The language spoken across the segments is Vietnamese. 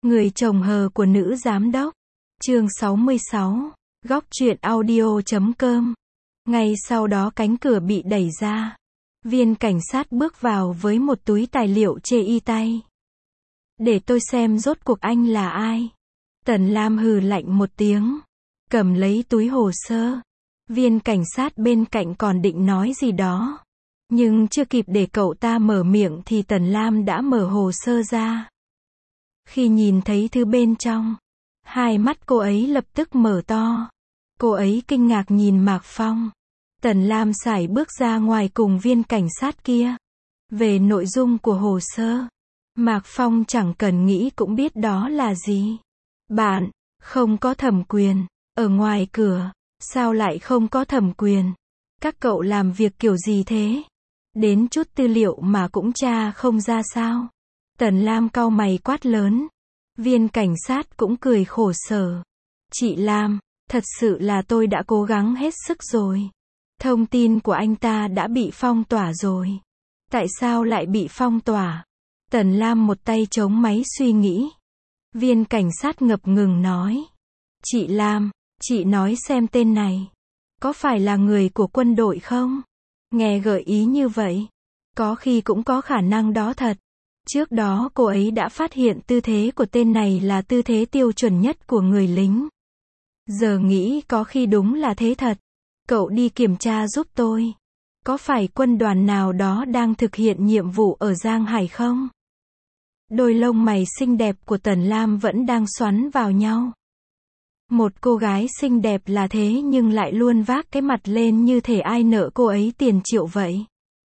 Người chồng hờ của nữ giám đốc. Chương 66. Góc truyện audio.com. Ngay sau đó cánh cửa bị đẩy ra. Viên cảnh sát bước vào với một túi tài liệu chê y tay. Để tôi xem rốt cuộc anh là ai. Tần Lam hừ lạnh một tiếng. Cầm lấy túi hồ sơ. Viên cảnh sát bên cạnh còn định nói gì đó. Nhưng chưa kịp để cậu ta mở miệng thì Tần Lam đã mở hồ sơ ra. Khi nhìn thấy thứ bên trong, hai mắt cô ấy lập tức mở to. Cô ấy kinh ngạc nhìn Mạc Phong. Tần Lam sải bước ra ngoài cùng viên cảnh sát kia. Về nội dung của hồ sơ, Mạc Phong chẳng cần nghĩ cũng biết đó là gì. Bạn, không có thẩm quyền, ở ngoài cửa, sao lại không có thẩm quyền? Các cậu làm việc kiểu gì thế? Đến chút tư liệu mà cũng tra không ra sao? Tần Lam cau mày quát lớn. Viên cảnh sát cũng cười khổ sở. Chị Lam, thật sự là tôi đã cố gắng hết sức rồi. Thông tin của anh ta đã bị phong tỏa rồi. Tại sao lại bị phong tỏa? Tần Lam một tay chống máy suy nghĩ. Viên cảnh sát ngập ngừng nói. Chị Lam, chị nói xem tên này. Có phải là người của quân đội không? Nghe gợi ý như vậy. Có khi cũng có khả năng đó thật. Trước đó cô ấy đã phát hiện tư thế của tên này là tư thế tiêu chuẩn nhất của người lính. Giờ nghĩ có khi đúng là thế thật. Cậu đi kiểm tra giúp tôi. Có phải quân đoàn nào đó đang thực hiện nhiệm vụ ở Giang Hải không? Đôi lông mày xinh đẹp của Tần Lam vẫn đang xoắn vào nhau. Một cô gái xinh đẹp là thế nhưng lại luôn vác cái mặt lên như thể ai nợ cô ấy tiền triệu vậy.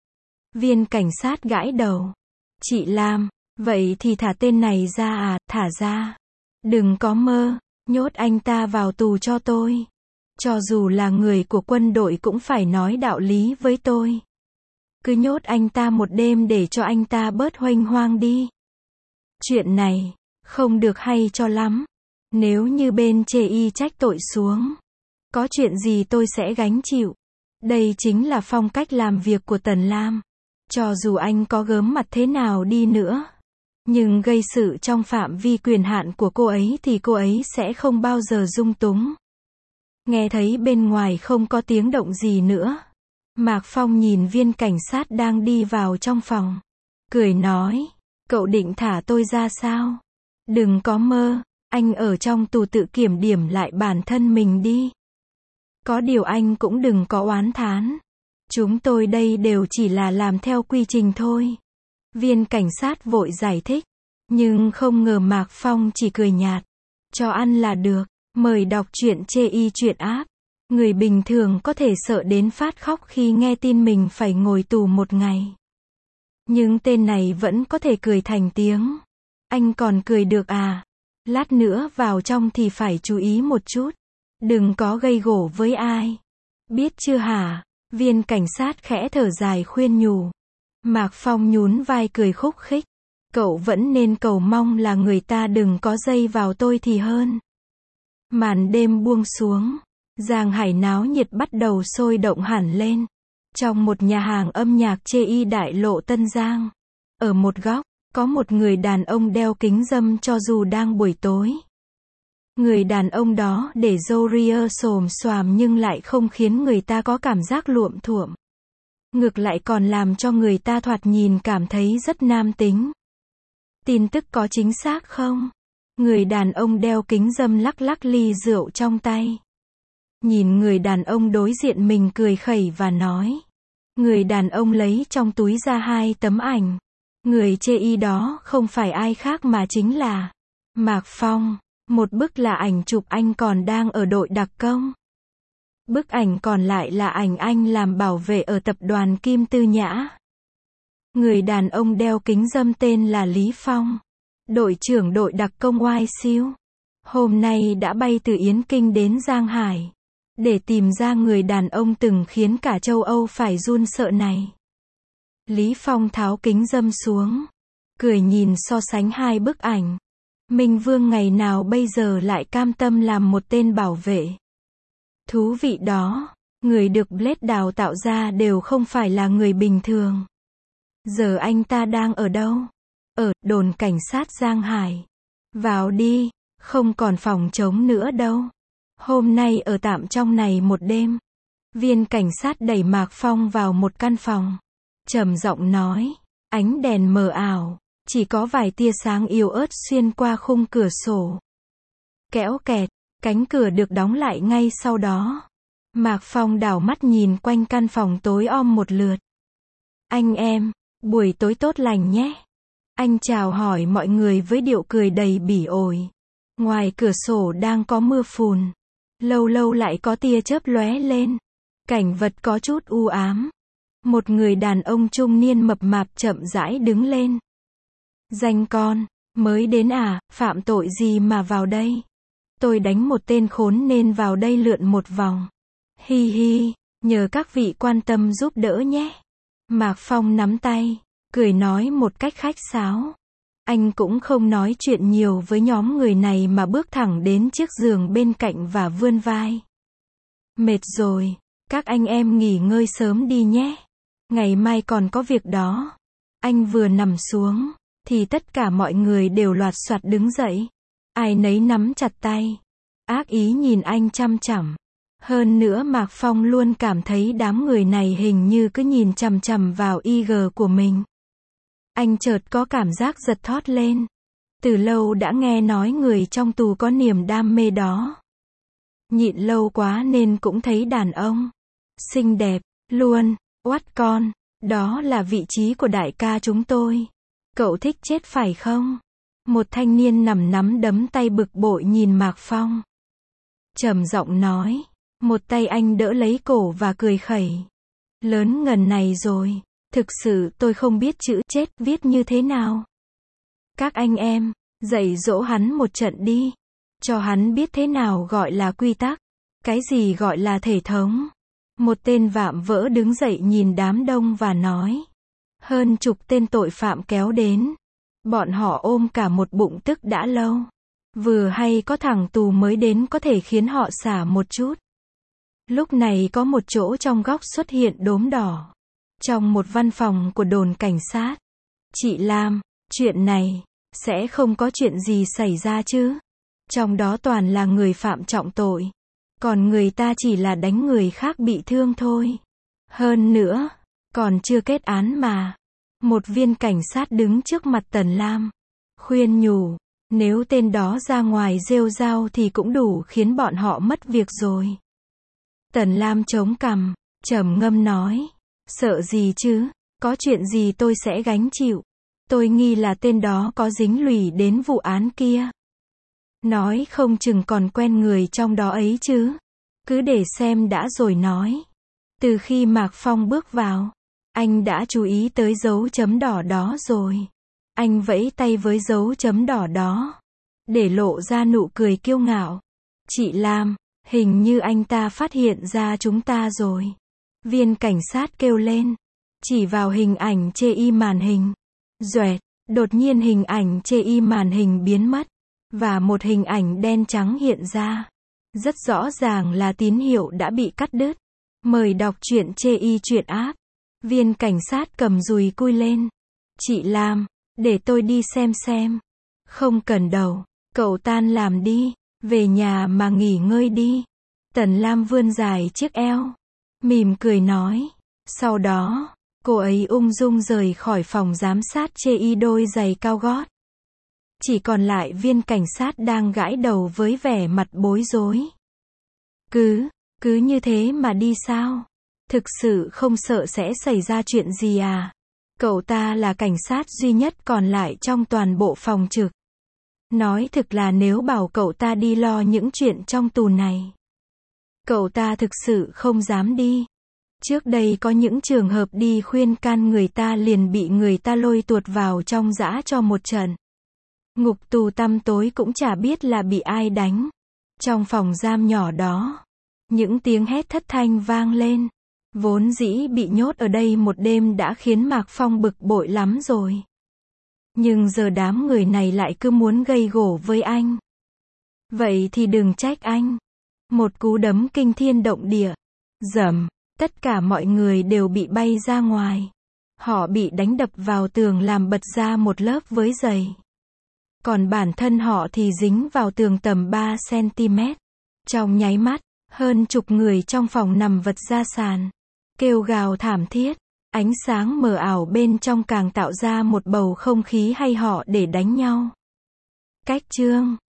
Viên cảnh sát gãi đầu. Chị Lam, vậy thì thả tên này ra à, thả ra. Đừng có mơ, nhốt anh ta vào tù cho tôi. Cho dù là người của quân đội cũng phải nói đạo lý với tôi. Cứ nhốt anh ta một đêm để cho anh ta bớt huênh hoang đi. Chuyện này, không được hay cho lắm. Nếu như bên chê y trách tội xuống, có chuyện gì tôi sẽ gánh chịu. Đây chính là phong cách làm việc của Tần Lam. Cho dù anh có gớm mặt thế nào đi nữa, nhưng gây sự trong phạm vi quyền hạn của cô ấy thì cô ấy sẽ không bao giờ dung túng. Nghe thấy bên ngoài không có tiếng động gì nữa. Mạc Phong nhìn viên cảnh sát đang đi vào trong phòng. Cười nói, cậu định thả tôi ra sao? Đừng có mơ, anh ở trong tù tự kiểm điểm lại bản thân mình đi. Có điều anh cũng đừng có oán thán. Chúng tôi đây đều chỉ là làm theo quy trình thôi. Viên cảnh sát vội giải thích. Nhưng không ngờ Mạc Phong chỉ cười nhạt. Cho ăn là được. Mời đọc truyện chê y truyện áp. Người bình thường có thể sợ đến phát khóc khi nghe tin mình phải ngồi tù một ngày. Nhưng tên này vẫn có thể cười thành tiếng. Anh còn cười được à? Lát nữa vào trong thì phải chú ý một chút. Đừng có gây gổ với ai. Biết chưa hả? Viên cảnh sát khẽ thở dài khuyên nhủ. Mạc Phong nhún vai cười khúc khích. Cậu vẫn nên cầu mong là người ta đừng có dây vào tôi thì hơn. Màn đêm buông xuống. Giang Hải náo nhiệt bắt đầu sôi động hẳn lên. Trong một nhà hàng âm nhạc chê y đại lộ Tân Giang. Ở một góc, có một người đàn ông đeo kính râm cho dù đang buổi tối. Người đàn ông đó để râu ria xồm xoàm nhưng lại không khiến người ta có cảm giác luộm thuộm. Ngược lại còn làm cho người ta thoạt nhìn cảm thấy rất nam tính. Tin tức có chính xác không? Người đàn ông đeo kính râm lắc lắc ly rượu trong tay. Nhìn người đàn ông đối diện mình cười khẩy và nói. Người đàn ông lấy trong túi ra 2 tấm ảnh. Người chê y đó không phải ai khác mà chính là Mạc Phong. Một bức là ảnh chụp anh còn đang ở đội đặc công. Bức ảnh còn lại là ảnh anh làm bảo vệ ở tập đoàn Kim Tư Nhã. Người đàn ông đeo kính râm tên là Lý Phong. Đội trưởng đội đặc công oai siêu. Hôm nay đã bay từ Yến Kinh đến Giang Hải. Để tìm ra người đàn ông từng khiến cả châu Âu phải run sợ này. Lý Phong tháo kính râm xuống. Cười nhìn so sánh 2 bức ảnh. Minh Vương ngày nào bây giờ lại cam tâm làm một tên bảo vệ. Thú vị đó, người được Blade đào tạo ra đều không phải là người bình thường. Giờ anh ta đang ở đâu? Ở đồn cảnh sát Giang Hải. Vào đi, không còn phòng trống nữa đâu. Hôm nay ở tạm trong này một đêm. Viên cảnh sát đẩy Mạc Phong vào một căn phòng. Trầm giọng nói, ánh đèn mờ ảo, chỉ có vài tia sáng yếu ớt xuyên qua khung cửa sổ. Kéo kẹt, cánh cửa được đóng lại ngay sau đó. Mạc Phong đảo mắt nhìn quanh căn phòng tối om một lượt. Anh em, buổi tối tốt lành nhé. Anh chào hỏi mọi người với điệu cười đầy bỉ ổi. Ngoài cửa sổ đang có mưa phùn. Lâu lâu lại có tia chớp lóe lên. Cảnh vật có chút u ám. Một người đàn ông trung niên mập mạp chậm rãi đứng lên. Danh con, mới đến à, phạm tội gì mà vào đây? Tôi đánh một tên khốn nên vào đây lượn một vòng. Hi hi, nhờ các vị quan tâm giúp đỡ nhé. Mạc Phong nắm tay, cười nói một cách khách sáo. Anh cũng không nói chuyện nhiều với nhóm người này mà bước thẳng đến chiếc giường bên cạnh và vươn vai. Mệt rồi, các anh em nghỉ ngơi sớm đi nhé. Ngày mai còn có việc đó. Anh vừa nằm xuống, thì tất cả mọi người đều loạt soạt đứng dậy. Ai nấy nắm chặt tay. Ác ý nhìn anh chăm chằm. Hơn nữa Mạc Phong luôn cảm thấy đám người này hình như cứ nhìn chằm chằm vào IG của mình. Anh chợt có cảm giác giật thót lên. Từ lâu đã nghe nói người trong tù có niềm đam mê đó. Nhịn lâu quá nên cũng thấy đàn ông xinh đẹp, luôn, oát con, đó là vị trí của đại ca chúng tôi. Cậu thích chết phải không? Một thanh niên nằm nắm đấm tay bực bội nhìn Mạc Phong. Trầm giọng nói, một tay anh đỡ lấy cổ và cười khẩy. Lớn ngần này rồi, thực sự tôi không biết chữ chết viết như thế nào. Các anh em, dạy dỗ hắn một trận đi. Cho hắn biết thế nào gọi là quy tắc. Cái gì gọi là thể thống. Một tên vạm vỡ đứng dậy nhìn đám đông và nói. Hơn chục tên tội phạm kéo đến. Bọn họ ôm cả một bụng tức đã lâu. Vừa hay có thằng tù mới đến có thể khiến họ xả một chút. Lúc này có một chỗ trong góc xuất hiện đốm đỏ. Trong một văn phòng của đồn cảnh sát. Chị Lam, chuyện này, sẽ không có chuyện gì xảy ra chứ? Trong đó toàn là người phạm trọng tội. Còn người ta chỉ là đánh người khác bị thương thôi. Hơn nữa, còn chưa kết án mà. Một viên cảnh sát đứng trước mặt Tần Lam. Khuyên nhủ, nếu tên đó ra ngoài rêu rao thì cũng đủ khiến bọn họ mất việc rồi. Tần Lam chống cằm, trầm ngâm nói. Sợ gì chứ, có chuyện gì tôi sẽ gánh chịu. Tôi nghi là tên đó có dính lùi đến vụ án kia. Nói không chừng còn quen người trong đó ấy chứ. Cứ để xem đã rồi nói. Từ khi Mạc Phong bước vào, anh đã chú ý tới dấu chấm đỏ đó rồi. Anh vẫy tay với dấu chấm đỏ đó, để lộ ra nụ cười kiêu ngạo. Chị Lam, hình như anh ta phát hiện ra chúng ta rồi. Viên cảnh sát kêu lên, chỉ vào hình ảnh chê y màn hình. Doẹt, đột nhiên hình ảnh chê y màn hình biến mất, và một hình ảnh đen trắng hiện ra. Rất rõ ràng là tín hiệu đã bị cắt đứt. Mời đọc truyện chê y truyện app. Viên cảnh sát cầm dùi cui lên. Chị Lam, để tôi đi xem. Không cần đâu, cậu tan làm đi, về nhà mà nghỉ ngơi đi. Tần Lam vươn dài chiếc eo, mỉm cười nói. Sau đó, cô ấy ung dung rời khỏi phòng giám sát chê y đôi giày cao gót. Chỉ còn lại viên cảnh sát đang gãi đầu với vẻ mặt bối rối. Cứ như thế mà đi sao? Thực sự không sợ sẽ xảy ra chuyện gì à? Cậu ta là cảnh sát duy nhất còn lại trong toàn bộ phòng trực. Nói thực là nếu bảo cậu ta đi lo những chuyện trong tù này, cậu ta thực sự không dám đi. Trước đây có những trường hợp đi khuyên can người ta liền bị người ta lôi tuột vào trong giã cho một trận. Ngục tù tăm tối cũng chả biết là bị ai đánh. Trong phòng giam nhỏ đó, những tiếng hét thất thanh vang lên. Vốn dĩ bị nhốt ở đây một đêm đã khiến Mạc Phong bực bội lắm rồi. Nhưng giờ đám người này lại cứ muốn gây gổ với anh. Vậy thì đừng trách anh. Một cú đấm kinh thiên động địa. Dầm, tất cả mọi người đều bị bay ra ngoài. Họ bị đánh đập vào tường làm bật ra một lớp với giày. Còn bản thân họ thì dính vào tường tầm 3 cm. Trong nháy mắt, hơn chục người trong phòng nằm vật ra sàn, kêu gào thảm thiết. Ánh sáng mờ ảo bên trong càng tạo ra một bầu không khí hay họ để đánh nhau. Cách chương